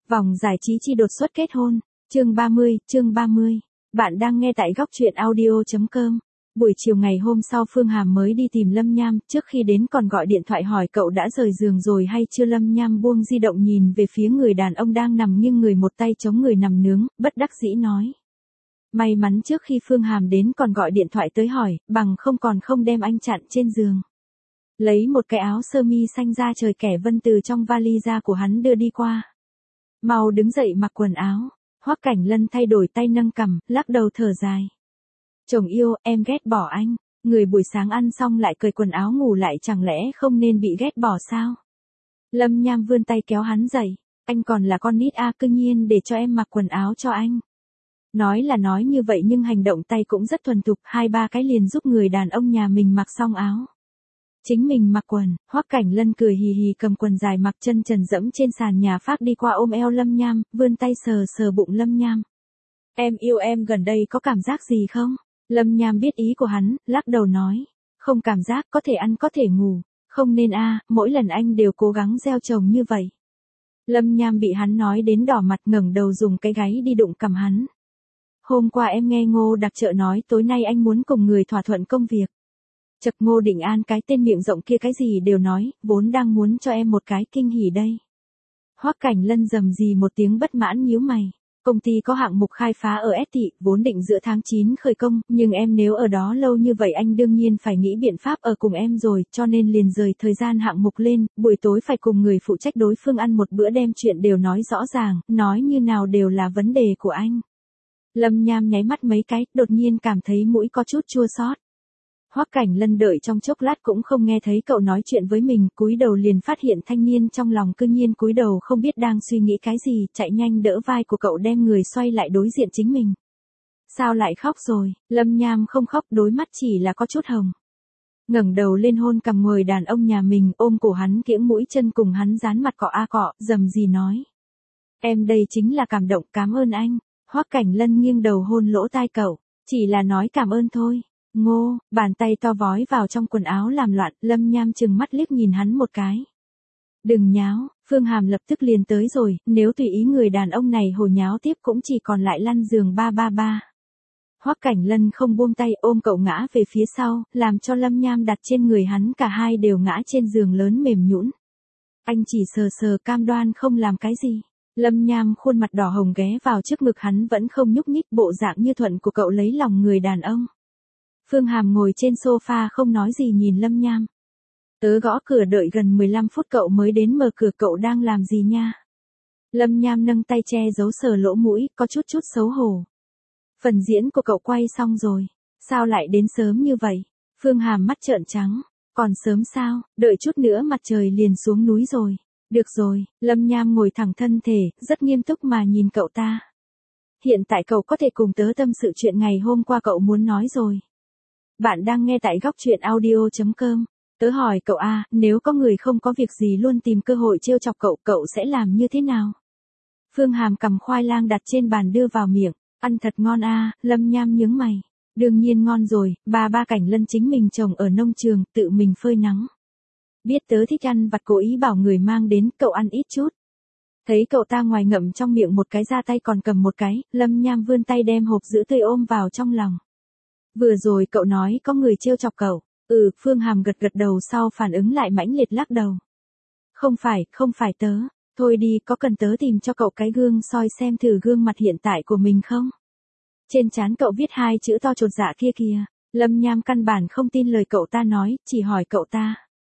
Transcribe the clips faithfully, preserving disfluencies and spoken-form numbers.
Vòng giải trí chi đột xuất kết hôn. Chương ba mươi, chương ba mươi. Bạn đang nghe tại góc truyện audio chấm com. Buổi chiều ngày hôm sau Phương Hàm mới đi tìm Lâm Nham, trước khi đến còn gọi điện thoại hỏi cậu đã rời giường rồi hay chưa. Lâm Nham buông di động nhìn về phía người đàn ông đang nằm nghiêng người một tay chống người nằm nướng, bất đắc dĩ nói. May mắn trước khi Phương Hàm đến còn gọi điện thoại tới hỏi, bằng không còn không đem anh chặn trên giường. Lấy một cái áo sơ mi xanh da trời kẻ vân từ trong vali da của hắn đưa đi qua. Mau đứng dậy mặc quần áo. Hoắc Cảnh Lân thay đổi tay nâng cằm, lắc đầu thở dài. Chồng yêu, em ghét bỏ anh. Người buổi sáng ăn xong lại cởi quần áo ngủ lại chẳng lẽ không nên bị ghét bỏ sao? Lâm Nham vươn tay kéo hắn dậy. Anh còn là con nít a, cứ nhiên để cho em mặc quần áo cho anh. Nói là nói như vậy nhưng hành động tay cũng rất thuần thục, hai ba cái liền giúp người đàn ông nhà mình mặc xong áo. Chính mình mặc quần, Hoắc Cảnh Lân cười hì hì cầm quần dài mặc chân trần dẫm trên sàn nhà phác đi qua ôm eo Lâm Nham, vươn tay sờ sờ bụng Lâm Nham. Em yêu em gần đây có cảm giác gì không? Lâm Nham biết ý của hắn, lắc đầu nói. Không cảm giác, có thể ăn có thể ngủ. Không nên a, mỗi lần anh đều cố gắng gieo chồng như vậy. Lâm Nham bị hắn nói đến đỏ mặt ngẩng đầu dùng cái gáy đi đụng cằm hắn. Hôm qua em nghe Ngô Đặc Trợ nói tối nay anh muốn cùng người thỏa thuận công việc. Chật, Ngô Định An cái tên miệng rộng kia cái gì đều nói, vốn đang muốn cho em một cái kinh hỉ đây. Hoắc Cảnh Lân rầm rì một tiếng bất mãn nhíu mày. Công ty có hạng mục khai phá ở S thị, vốn định giữa tháng chín khởi công, nhưng em nếu ở đó lâu như vậy anh đương nhiên phải nghĩ biện pháp ở cùng em rồi, cho nên liền rời thời gian hạng mục lên, buổi tối phải cùng người phụ trách đối phương ăn một bữa đem chuyện đều nói rõ ràng, nói như nào đều là vấn đề của anh. Lâm Nham nháy mắt mấy cái, đột nhiên cảm thấy mũi có chút chua xót. Hoắc Cảnh Lân đợi trong chốc lát cũng không nghe thấy cậu nói chuyện với mình, cúi đầu liền phát hiện thanh niên trong lòng cư nhiên cúi đầu không biết đang suy nghĩ cái gì, chạy nhanh đỡ vai của cậu đem người xoay lại đối diện chính mình. Sao lại khóc rồi? Lâm Nham không khóc, đôi mắt chỉ là có chút hồng. Ngẩng đầu lên hôn cằm người đàn ông nhà mình, ôm cổ hắn kiễng mũi chân cùng hắn dán mặt cọ a cọ, rầm rì nói. Em đây chính là cảm động, cảm ơn anh. Hoắc Cảnh Lân nghiêng đầu hôn lỗ tai cậu, chỉ là nói cảm ơn thôi. Ngô, bàn tay to vói vào trong quần áo làm loạn, Lâm Nham chừng mắt liếc nhìn hắn một cái. Đừng nháo, Phương Hàm lập tức liền tới rồi, nếu tùy ý người đàn ông này hồ nháo tiếp cũng chỉ còn lại lăn giường ba ba ba. Hoắc Cảnh Lân không buông tay ôm cậu ngã về phía sau, làm cho Lâm Nham đặt trên người hắn, cả hai đều ngã trên giường lớn mềm nhũn. Anh chỉ sờ sờ cam đoan không làm cái gì. Lâm Nham khuôn mặt đỏ hồng ghé vào trước ngực hắn vẫn không nhúc nhích, bộ dạng như thuận của cậu lấy lòng người đàn ông. Phương Hàm ngồi trên sofa không nói gì nhìn Lâm Nham. Tớ gõ cửa đợi gần mười lăm phút cậu mới đến, mở cửa, cậu đang làm gì nha? Lâm Nham nâng tay che giấu sờ lỗ mũi, có chút chút xấu hổ. Phần diễn của cậu quay xong rồi. Sao lại đến sớm như vậy? Phương Hàm mắt trợn trắng. Còn sớm sao, đợi chút nữa mặt trời liền xuống núi rồi. Được rồi, Lâm Nham ngồi thẳng thân thể, rất nghiêm túc mà nhìn cậu ta. Hiện tại cậu có thể cùng tớ tâm sự chuyện ngày hôm qua cậu muốn nói rồi. Bạn đang nghe tại góc truyện audio chấm com. Tớ hỏi cậu a, à, nếu có người không có việc gì luôn tìm cơ hội trêu chọc cậu, cậu sẽ làm như thế nào? Phương Hàm cầm khoai lang đặt trên bàn đưa vào miệng, ăn thật ngon a, à, Lâm Nham nhướng mày. Đương nhiên ngon rồi, ba ba Cảnh Lân chính mình trồng ở nông trường, tự mình phơi nắng. Biết tớ thích ăn vặt cố ý bảo người mang đến, cậu ăn ít chút. Thấy cậu ta ngoài ngậm trong miệng một cái ra tay còn cầm một cái, Lâm Nham vươn tay đem hộp sữa tươi ôm vào trong lòng. Vừa rồi cậu nói có người trêu chọc cậu. Ừ, Phương Hàm gật gật đầu sau phản ứng lại mãnh liệt lắc đầu. Không phải, không phải tớ. Thôi đi, có cần tớ tìm cho cậu cái gương soi xem thử gương mặt hiện tại của mình không? Trên trán cậu viết hai chữ to chột dạ kia kìa. Lâm Nham căn bản không tin lời cậu ta nói, chỉ hỏi cậu ta.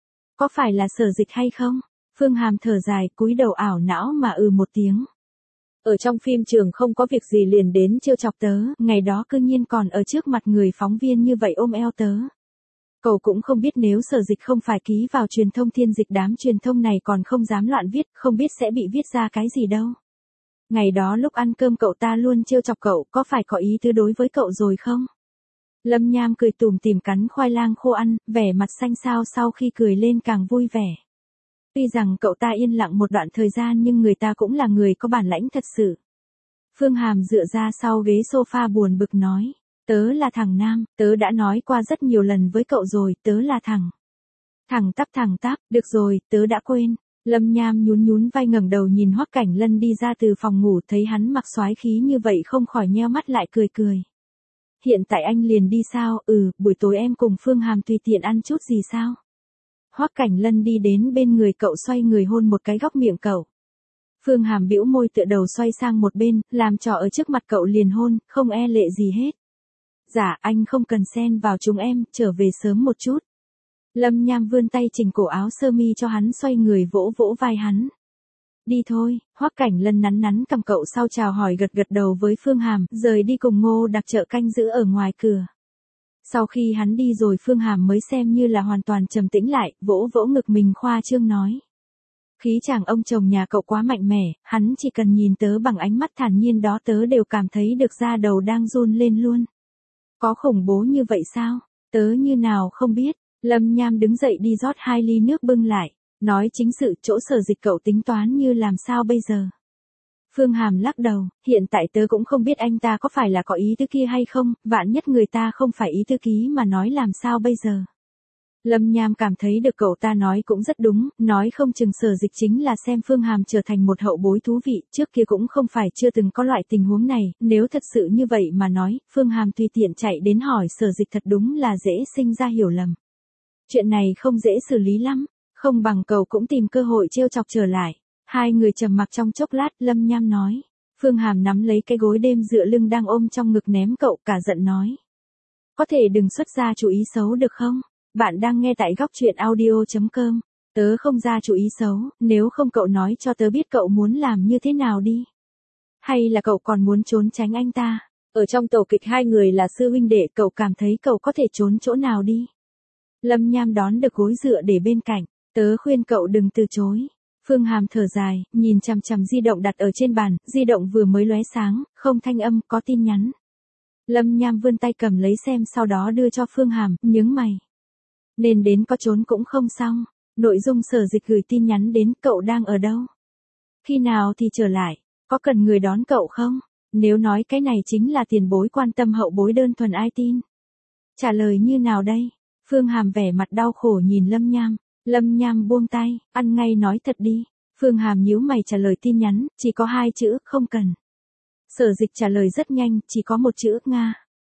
Có phải là Sở Dịch hay không? Phương Hàm thở dài, cúi đầu ảo não mà ừ một tiếng. Ở trong phim trường không có việc gì liền đến trêu chọc tớ, ngày đó cư nhiên còn ở trước mặt người phóng viên như vậy ôm eo tớ. Cậu cũng không biết nếu Sở Dịch không phải ký vào truyền thông thiên dịch, đám truyền thông này còn không dám loạn viết, không biết sẽ bị viết ra cái gì đâu. Ngày đó lúc ăn cơm cậu ta luôn trêu chọc cậu, có phải có ý tứ đối với cậu rồi không? Lâm Nham cười tủm tỉm cắn khoai lang khô ăn, vẻ mặt xanh xao, sau khi cười lên càng vui vẻ. Tuy rằng cậu ta yên lặng một đoạn thời gian nhưng người ta cũng là người có bản lãnh thật sự. Phương Hàm dựa ra sau ghế sofa buồn bực nói. Tớ là thằng nam, tớ đã nói qua rất nhiều lần với cậu rồi, tớ là thằng. Thằng tắp thằng tắp, được rồi, tớ đã quên. Lâm Nham nhún nhún vai ngẩng đầu nhìn Hoắc Cảnh Lân đi ra từ phòng ngủ, thấy hắn mặc soái khí như vậy không khỏi nheo mắt lại cười cười. Hiện tại anh liền đi sao? Ừ, buổi tối em cùng Phương Hàm tùy tiện ăn chút gì sao? Hoắc Cảnh Lân đi đến bên người cậu, xoay người hôn một cái góc miệng cậu. Phương Hàm bĩu môi tựa đầu xoay sang một bên, làm trò ở trước mặt cậu liền hôn, không e lệ gì hết. Dạ, anh không cần xen vào chúng em, trở về sớm một chút. Lâm Nham vươn tay chỉnh cổ áo sơ mi cho hắn, xoay người vỗ vỗ vai hắn. Đi thôi. Hoắc Cảnh Lân nắn nắn cầm cậu sau chào hỏi gật gật đầu với Phương Hàm, rời đi cùng Ngô Đặc Trợ canh giữ ở ngoài cửa. Sau khi hắn đi rồi Phương Hàm mới xem như là hoàn toàn trầm tĩnh lại, vỗ vỗ ngực mình khoa trương nói. Khí chàng ông chồng nhà cậu quá mạnh mẽ, hắn chỉ cần nhìn tớ bằng ánh mắt thản nhiên đó tớ đều cảm thấy được da đầu đang run lên luôn. Có khủng bố như vậy sao? Tớ như nào không biết. Lâm Nham đứng dậy đi rót hai ly nước bưng lại, nói chính sự chỗ Sở Dịch cậu tính toán như làm sao bây giờ. Phương Hàm lắc đầu, hiện tại tớ cũng không biết anh ta có phải là có ý tứ kia hay không, vạn nhất người ta không phải ý tứ ký mà nói làm sao bây giờ. Lâm Nham cảm thấy được cậu ta nói cũng rất đúng, nói không chừng Sở Dịch chính là xem Phương Hàm trở thành một hậu bối thú vị, trước kia cũng không phải chưa từng có loại tình huống này, nếu thật sự như vậy mà nói, Phương Hàm tùy tiện chạy đến hỏi Sở Dịch thật đúng là dễ sinh ra hiểu lầm. Chuyện này không dễ xử lý lắm, không bằng cậu cũng tìm cơ hội trêu chọc trở lại. Hai người trầm mặc trong chốc lát, Lâm Nham nói. Phương Hàm nắm lấy cái gối đêm dựa lưng đang ôm trong ngực ném cậu, cả giận nói. Có thể đừng xuất ra chủ ý xấu được không? Bạn đang nghe tại góc truyện audio chấm com. Tớ không ra chủ ý xấu, nếu không cậu nói cho tớ biết cậu muốn làm như thế nào đi. Hay là cậu còn muốn trốn tránh anh ta? Ở trong tổ kịch hai người là sư huynh đệ, cậu cảm thấy cậu có thể trốn chỗ nào đi? Lâm Nham đón được gối dựa để bên cạnh, tớ khuyên cậu đừng từ chối. Phương Hàm thở dài, nhìn chằm chằm di động đặt ở trên bàn, di động vừa mới lóe sáng, không thanh âm, có tin nhắn. Lâm Nham vươn tay cầm lấy xem sau đó đưa cho Phương Hàm, nhướng mày. Nên đến có trốn cũng không xong, nội dung Sở Dịch gửi tin nhắn đến, cậu đang ở đâu? Khi nào thì trở lại, có cần người đón cậu không? Nếu nói cái này chính là tiền bối quan tâm hậu bối đơn thuần ai tin? Trả lời như nào đây? Phương Hàm vẻ mặt đau khổ nhìn Lâm Nham. Lâm Nham buông tay, ăn ngay nói thật đi. Phương Hàm nhíu mày trả lời tin nhắn, chỉ có hai chữ, không cần. Sở Dịch trả lời rất nhanh, chỉ có một chữ, Nga.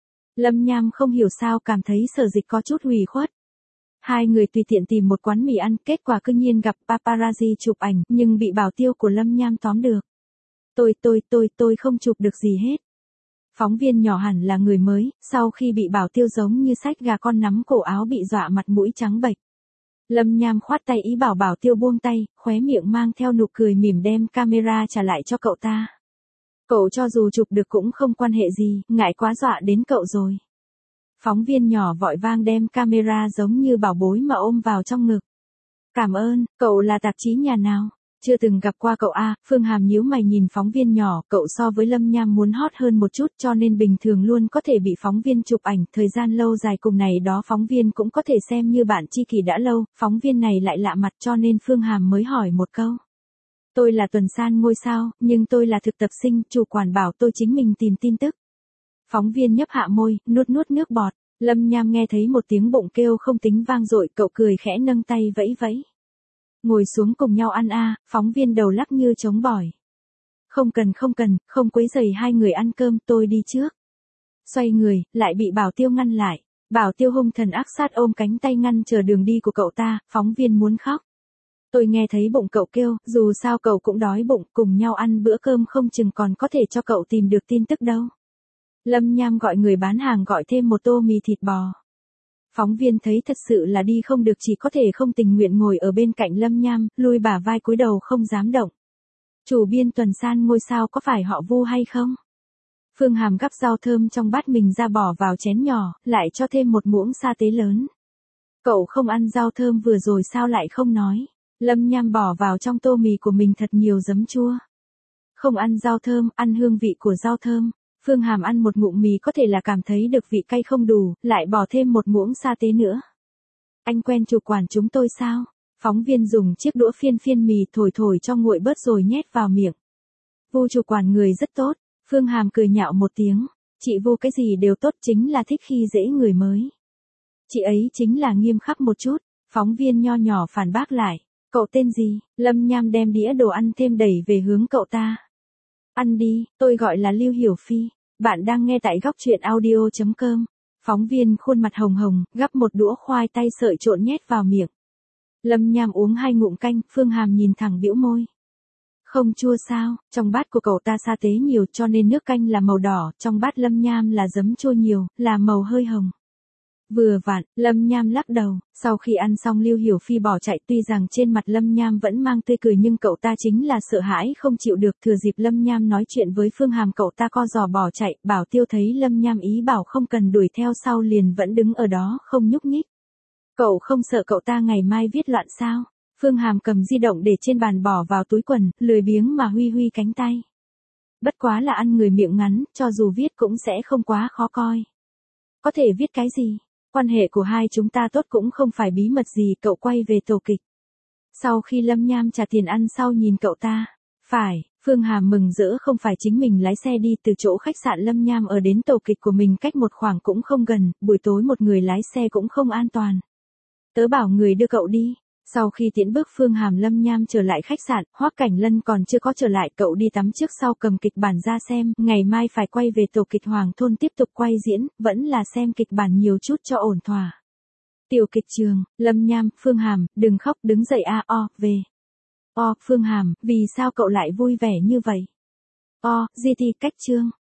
Lâm Nham không hiểu sao cảm thấy Sở Dịch có chút hủy khuất. Hai người tùy tiện tìm một quán mì ăn, kết quả cư nhiên gặp paparazzi chụp ảnh, nhưng bị bảo tiêu của Lâm Nham tóm được. Tôi tôi tôi tôi không chụp được gì hết. Phóng viên nhỏ hẳn là người mới, sau khi bị bảo tiêu giống như sách gà con nắm cổ áo bị dọa mặt mũi trắng bệch. Lâm Nham khoát tay ý bảo bảo tiêu buông tay, khóe miệng mang theo nụ cười mỉm đem camera trả lại cho cậu ta. Cậu cho dù chụp được cũng không quan hệ gì, ngại quá dọa đến cậu rồi. Phóng viên nhỏ vội vang đem camera giống như bảo bối mà ôm vào trong ngực. Cảm ơn, cậu là tạp chí nhà nào? Chưa từng gặp qua cậu a. Phương Hàm nhíu mày nhìn phóng viên nhỏ, cậu so với Lâm Nham muốn hot hơn một chút cho nên bình thường luôn có thể bị phóng viên chụp ảnh, thời gian lâu dài cùng này đó phóng viên cũng có thể xem như bạn tri kỷ đã lâu, phóng viên này lại lạ mặt cho nên Phương Hàm mới hỏi một câu. Tôi là Tuần San ngôi sao, nhưng tôi là thực tập sinh, chủ quản bảo tôi chính mình tìm tin tức. Phóng viên nhấp hạ môi, nuốt nuốt nước bọt, Lâm Nham nghe thấy một tiếng bụng kêu không tính vang dội, cậu cười khẽ nâng tay vẫy vẫy. Ngồi xuống cùng nhau ăn a. Phóng viên đầu lắc như trống bỏi. Không cần không cần, không quấy rầy hai người ăn cơm, tôi đi trước. Xoay người, lại bị bảo tiêu ngăn lại. Bảo tiêu hung thần ác sát ôm cánh tay ngăn chờ đường đi của cậu ta, phóng viên muốn khóc. Tôi nghe thấy bụng cậu kêu, dù sao cậu cũng đói bụng, cùng nhau ăn bữa cơm không chừng còn có thể cho cậu tìm được tin tức đâu. Lâm Nham gọi người bán hàng gọi thêm một tô mì thịt bò. Phóng viên thấy thật sự là đi không được chỉ có thể không tình nguyện ngồi ở bên cạnh Lâm Nham, lùi bả vai cúi đầu không dám động. Chủ biên Tuần San ngôi sao có phải họ Vu hay không? Phương Hàm gắp rau thơm trong bát mình ra bỏ vào chén nhỏ, lại cho thêm một muỗng sa tế lớn. Cậu không ăn rau thơm vừa rồi sao lại không nói? Lâm Nham bỏ vào trong tô mì của mình thật nhiều giấm chua. Không ăn rau thơm, ăn hương vị của rau thơm. Phương Hàm ăn một ngụm mì có thể là cảm thấy được vị cay không đủ, lại bỏ thêm một muỗng sa tế nữa. Anh quen chủ quản chúng tôi sao? Phóng viên dùng chiếc đũa phiên phiên mì thổi thổi cho nguội bớt rồi nhét vào miệng. Vu chủ quản người rất tốt, Phương Hàm cười nhạo một tiếng. Chị Vu cái gì đều tốt, chính là thích khi dễ người mới. Chị ấy chính là nghiêm khắc một chút, phóng viên nho nhỏ phản bác lại. Cậu tên gì? Lâm Nham đem đĩa đồ ăn thêm đẩy về hướng cậu ta. Ăn đi, tôi gọi là Lưu Hiểu Phi. Bạn đang nghe tại góc truyện audio chấm com. Phóng viên khuôn mặt hồng hồng, gắp một đũa khoai tây sợi trộn nhét vào miệng. Lâm Nham uống hai ngụm canh, Phương Hàm nhìn thẳng bĩu môi. Không chua sao, trong bát của cậu ta sa tế nhiều cho nên nước canh là màu đỏ, trong bát Lâm Nham là giấm chua nhiều, là màu hơi hồng. Vừa vặn, Lâm Nham lắc đầu, sau khi ăn xong Lưu Hiểu Phi bỏ chạy, tuy rằng trên mặt Lâm Nham vẫn mang tươi cười nhưng cậu ta chính là sợ hãi không chịu được. Thừa dịp Lâm Nham nói chuyện với Phương Hàm, cậu ta co giò bỏ chạy. Bảo Tiêu thấy Lâm Nham ý bảo không cần đuổi theo sau liền vẫn đứng ở đó không nhúc nhích. Cậu không sợ cậu ta ngày mai viết loạn sao? Phương Hàm cầm di động để trên bàn bỏ vào túi quần, lười biếng mà huy huy cánh tay. Bất quá là ăn người miệng ngắn, cho dù viết cũng sẽ không quá khó coi. Có thể viết cái gì? Quan hệ của hai chúng ta tốt cũng không phải bí mật gì. Cậu quay về tổ kịch. Sau khi Lâm Nham trả tiền ăn sau nhìn cậu ta. Phải, Phương Hàm mừng rỡ không phải chính mình lái xe đi từ chỗ khách sạn Lâm Nham ở đến tổ kịch của mình cách một khoảng cũng không gần, buổi tối một người lái xe cũng không an toàn. Tớ bảo người đưa cậu đi. Sau khi tiễn bước Phương Hàm Lâm Nham trở lại khách sạn, Hoắc Cảnh Lân còn chưa có trở lại, cậu đi tắm trước sau cầm kịch bản ra xem, ngày mai phải quay về tổ kịch Hoàng Thôn tiếp tục quay diễn, vẫn là xem kịch bản nhiều chút cho ổn thỏa. Tiểu kịch trường, Lâm Nham, Phương Hàm, đừng khóc, đứng dậy a o, về. O, Phương Hàm, vì sao cậu lại vui vẻ như vậy? O, gi ti cách chương.